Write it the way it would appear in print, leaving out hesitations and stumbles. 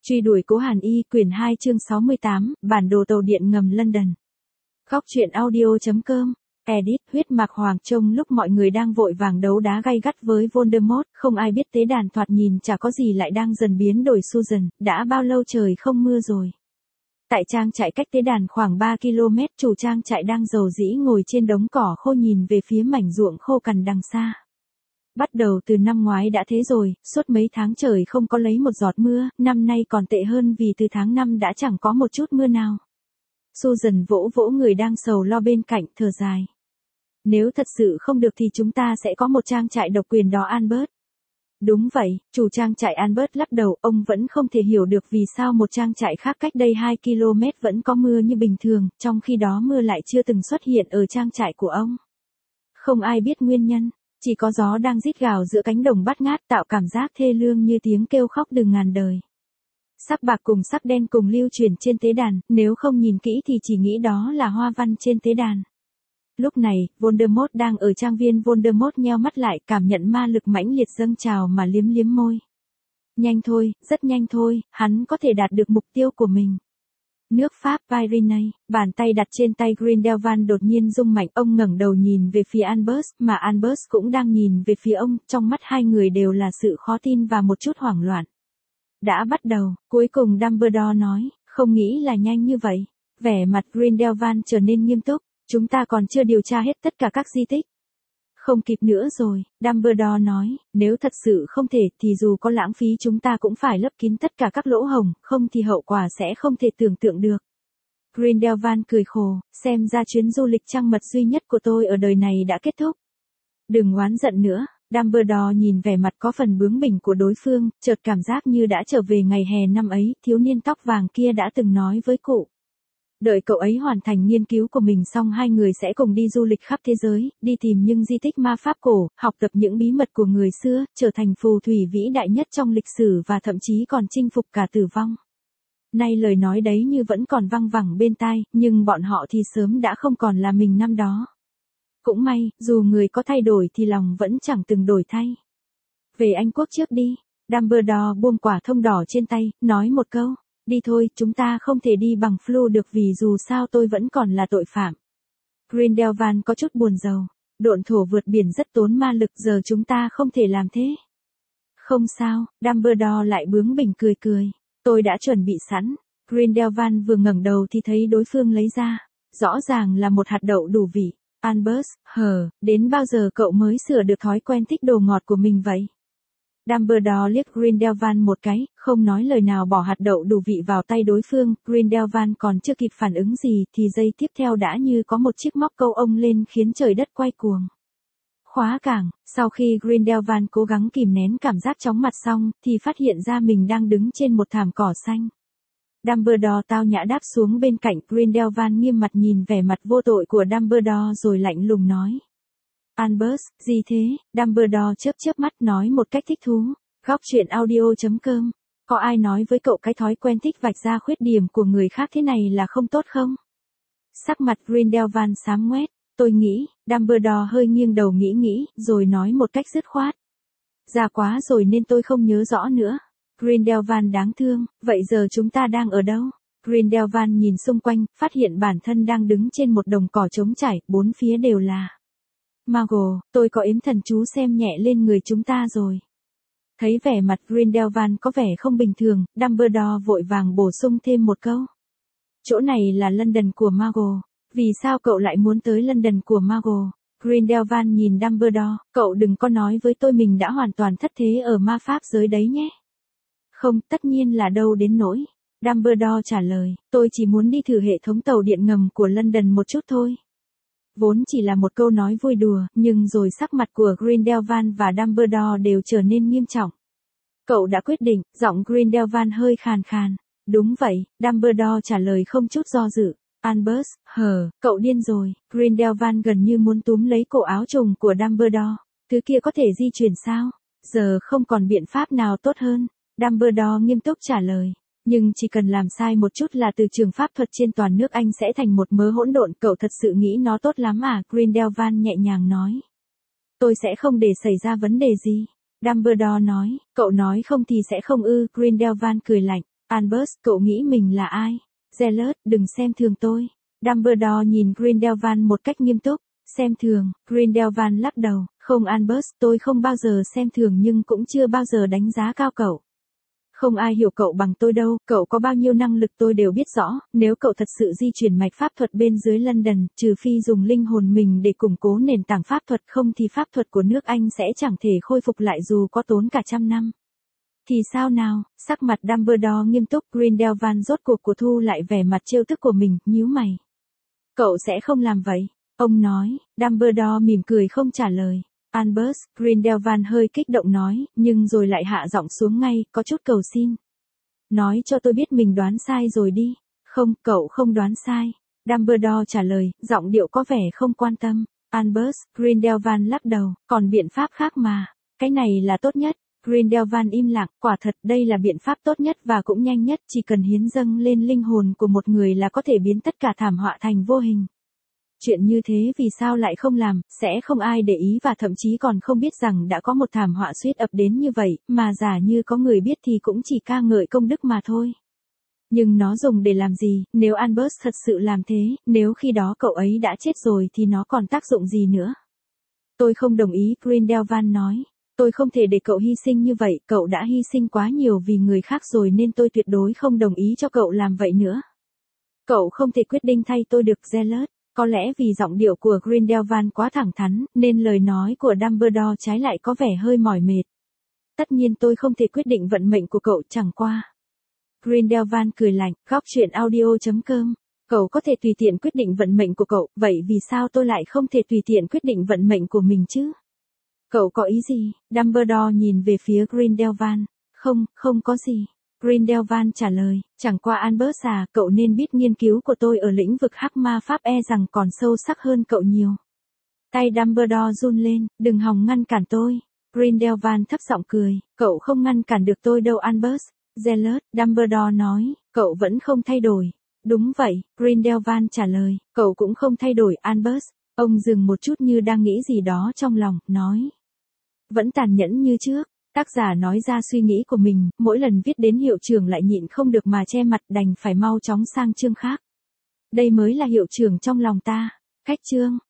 Truy đuổi Cố Hàn Y, quyển 2 chương 68, bản đồ tàu điện ngầm London. Góc truyện audio.com. Edit, huyết mạc hoàng trông lúc mọi người đang vội vàng đấu đá gay gắt với Voldemort, không ai biết tế đàn thoạt nhìn chả có gì lại đang dần biến đổi. Susan, đã bao lâu trời không mưa rồi. Tại trang trại cách tế đàn khoảng 3 km, chủ trang trại đang rầu rĩ ngồi trên đống cỏ khô nhìn về phía mảnh ruộng khô cằn đằng xa. Bắt đầu từ năm ngoái đã thế rồi, suốt mấy tháng trời không có lấy một giọt mưa, năm nay còn tệ hơn vì từ tháng 5 đã chẳng có một chút mưa nào. Susan vỗ vỗ người đang sầu lo bên cạnh, thở dài. Nếu thật sự không được thì chúng ta sẽ có một trang trại độc quyền đó Albert. Đúng vậy, chủ trang trại Albert lắc đầu, ông vẫn không thể hiểu được vì sao một trang trại khác cách đây 2 km vẫn có mưa như bình thường, trong khi đó mưa lại chưa từng xuất hiện ở trang trại của ông. Không ai biết nguyên nhân. Chỉ có gió đang rít gào giữa cánh đồng bát ngát tạo cảm giác thê lương như tiếng kêu khóc đừng ngàn đời. Sắc bạc cùng sắc đen cùng lưu truyền trên tế đàn, nếu không nhìn kỹ thì chỉ nghĩ đó là hoa văn trên tế đàn. Lúc này, Voldemort đang ở trang viên. Voldemort nheo mắt lại, cảm nhận ma lực mãnh liệt dâng trào mà liếm liếm môi. Nhanh thôi, rất nhanh thôi, hắn có thể đạt được mục tiêu của mình. Nước Pháp Pyrenees, bàn tay đặt trên tay Grindelwald đột nhiên rung mạnh, ông ngẩng đầu nhìn về phía Albus, mà Albus cũng đang nhìn về phía ông, trong mắt hai người đều là sự khó tin và một chút hoảng loạn. Đã bắt đầu, cuối cùng Dumbledore nói, không nghĩ là nhanh như vậy. Vẻ mặt Grindelwald trở nên nghiêm túc, chúng ta còn chưa điều tra hết tất cả các di tích. Không kịp nữa rồi, Dumbledore nói, nếu thật sự không thể thì dù có lãng phí chúng ta cũng phải lấp kín tất cả các lỗ hổng, không thì hậu quả sẽ không thể tưởng tượng được. Grindelwald cười khổ, xem ra chuyến du lịch trăng mật duy nhất của tôi ở đời này đã kết thúc. Đừng oán giận nữa, Dumbledore nhìn vẻ mặt có phần bướng bỉnh của đối phương, chợt cảm giác như đã trở về ngày hè năm ấy, thiếu niên tóc vàng kia đã từng nói với cụ. Đợi cậu ấy hoàn thành nghiên cứu của mình xong hai người sẽ cùng đi du lịch khắp thế giới, đi tìm những di tích ma pháp cổ, học tập những bí mật của người xưa, trở thành phù thủy vĩ đại nhất trong lịch sử và thậm chí còn chinh phục cả tử vong. Nay lời nói đấy như vẫn còn văng vẳng bên tai, nhưng bọn họ thì sớm đã không còn là mình năm đó. Cũng may, dù người có thay đổi thì lòng vẫn chẳng từng đổi thay. Về Anh Quốc trước đi, Dumbledore buông quả thông đỏ trên tay, nói một câu. Đi thôi, chúng ta không thể đi bằng flu được vì dù sao tôi vẫn còn là tội phạm. Grindelwald có chút buồn rầu. Độn thổ vượt biển rất tốn ma lực, giờ chúng ta không thể làm thế. Không sao, Dumbledore lại bướng bỉnh cười cười. Tôi đã chuẩn bị sẵn. Grindelwald vừa ngẩng đầu thì thấy đối phương lấy ra. Rõ ràng là một hạt đậu đủ vị. Albus, đến bao giờ cậu mới sửa được thói quen thích đồ ngọt của mình vậy? Dumbledore liếc Grindelwald một cái, không nói lời nào bỏ hạt đậu đủ vị vào tay đối phương. Grindelwald còn chưa kịp phản ứng gì thì giây tiếp theo đã như có một chiếc móc câu ông lên khiến trời đất quay cuồng. Khóa cảng, sau khi Grindelwald cố gắng kìm nén cảm giác chóng mặt xong thì phát hiện ra mình đang đứng trên một thảm cỏ xanh. Dumbledore tao nhã đáp xuống bên cạnh. Grindelwald nghiêm mặt nhìn vẻ mặt vô tội của Dumbledore rồi lạnh lùng nói. Albus, gì thế? Dumbledore chớp mắt nói một cách thích thú. Góc truyện audio.com. Có ai nói với cậu cái thói quen thích vạch ra khuyết điểm của người khác thế này là không tốt không? Sắc mặt Grindelwald xám ngoét. Tôi nghĩ, Dumbledore hơi nghiêng đầu nghĩ, rồi nói một cách dứt khoát. Già quá rồi nên tôi không nhớ rõ nữa. Grindelwald đáng thương, vậy giờ chúng ta đang ở đâu? Grindelwald nhìn xung quanh, phát hiện bản thân đang đứng trên một đồng cỏ trống trải, bốn phía đều là Muggle, tôi có yếm thần chú xem nhẹ lên người chúng ta rồi. Thấy vẻ mặt Grindelwald có vẻ không bình thường, Dumbledore vội vàng bổ sung thêm một câu. Chỗ này là London của Muggle. Vì sao cậu lại muốn tới London của Muggle? Grindelwald nhìn Dumbledore, cậu đừng có nói với tôi mình đã hoàn toàn thất thế ở ma pháp giới đấy nhé. Không, tất nhiên là đâu đến nỗi. Dumbledore trả lời, tôi chỉ muốn đi thử hệ thống tàu điện ngầm của London một chút thôi. Vốn chỉ là một câu nói vui đùa, nhưng rồi sắc mặt của Grindelwald và Dumbledore đều trở nên nghiêm trọng. Cậu đã quyết định, giọng Grindelwald hơi khàn khàn. Đúng vậy, Dumbledore trả lời không chút do dự. Albus, cậu điên rồi. Grindelwald gần như muốn túm lấy cổ áo trùng của Dumbledore. Thứ kia có thể di chuyển sao? Giờ không còn biện pháp nào tốt hơn. Dumbledore nghiêm túc trả lời. Nhưng chỉ cần làm sai một chút là từ trường pháp thuật trên toàn nước Anh sẽ thành một mớ hỗn độn. Cậu thật sự nghĩ nó tốt lắm à? Grindelwald nhẹ nhàng nói. Tôi sẽ không để xảy ra vấn đề gì. Dumbledore nói, cậu nói không thì sẽ không ư. Grindelwald cười lạnh. Albus, cậu nghĩ mình là ai? Zealot, đừng xem thường tôi. Dumbledore nhìn Grindelwald một cách nghiêm túc. Xem thường, Grindelwald lắc đầu. Không Albus, tôi không bao giờ xem thường nhưng cũng chưa bao giờ đánh giá cao cậu. Không ai hiểu cậu bằng tôi đâu, cậu có bao nhiêu năng lực tôi đều biết rõ, nếu cậu thật sự di chuyển mạch pháp thuật bên dưới London, trừ phi dùng linh hồn mình để củng cố nền tảng pháp thuật không thì pháp thuật của nước Anh sẽ chẳng thể khôi phục lại dù có tốn cả trăm năm. Thì sao nào, sắc mặt Dumbledore nghiêm túc, Grindelwald rốt cuộc của thu lại vẻ mặt trêu tức của mình, nhíu mày. Cậu sẽ không làm vậy, ông nói, Dumbledore mỉm cười không trả lời. Albus, Grindelwald hơi kích động nói, nhưng rồi lại hạ giọng xuống ngay, có chút cầu xin. Nói cho tôi biết mình đoán sai rồi đi. Không, cậu không đoán sai. Dumbledore trả lời, giọng điệu có vẻ không quan tâm. Albus, Grindelwald lắc đầu, còn biện pháp khác mà. Cái này là tốt nhất. Grindelwald im lặng, quả thật đây là biện pháp tốt nhất và cũng nhanh nhất, chỉ cần hiến dâng lên linh hồn của một người là có thể biến tất cả thảm họa thành vô hình. Chuyện như thế vì sao lại không làm, sẽ không ai để ý và thậm chí còn không biết rằng đã có một thảm họa suýt ập đến như vậy, mà giả như có người biết thì cũng chỉ ca ngợi công đức mà thôi. Nhưng nó dùng để làm gì, nếu Albus thật sự làm thế, nếu khi đó cậu ấy đã chết rồi thì nó còn tác dụng gì nữa? Tôi không đồng ý, Grindelwald nói. Tôi không thể để cậu hy sinh như vậy, cậu đã hy sinh quá nhiều vì người khác rồi nên tôi tuyệt đối không đồng ý cho cậu làm vậy nữa. Cậu không thể quyết định thay tôi được, Zealot. Có lẽ vì giọng điệu của Grindelwald quá thẳng thắn, nên lời nói của Dumbledore trái lại có vẻ hơi mỏi mệt. Tất nhiên tôi không thể quyết định vận mệnh của cậu, chẳng qua. Grindelwald cười lạnh, góc truyện audio.com. Cậu có thể tùy tiện quyết định vận mệnh của cậu, vậy vì sao tôi lại không thể tùy tiện quyết định vận mệnh của mình chứ? Cậu có ý gì? Dumbledore nhìn về phía Grindelwald. Không có gì. Grindelwald trả lời, chẳng qua Albus à, cậu nên biết nghiên cứu của tôi ở lĩnh vực hắc ma pháp rằng còn sâu sắc hơn cậu nhiều. Tay Dumbledore run lên, đừng hòng ngăn cản tôi. Grindelwald thấp giọng cười, cậu không ngăn cản được tôi đâu Albus. Zealot, Dumbledore nói, cậu vẫn không thay đổi. Đúng vậy, Grindelwald trả lời, cậu cũng không thay đổi Albus. Ông dừng một chút như đang nghĩ gì đó trong lòng, nói. Vẫn tàn nhẫn như trước. Tác giả nói ra suy nghĩ của mình, mỗi lần viết đến hiệu trưởng lại nhịn không được mà che mặt, đành phải mau chóng sang chương khác. Đây mới là hiệu trưởng trong lòng ta. Cách chương.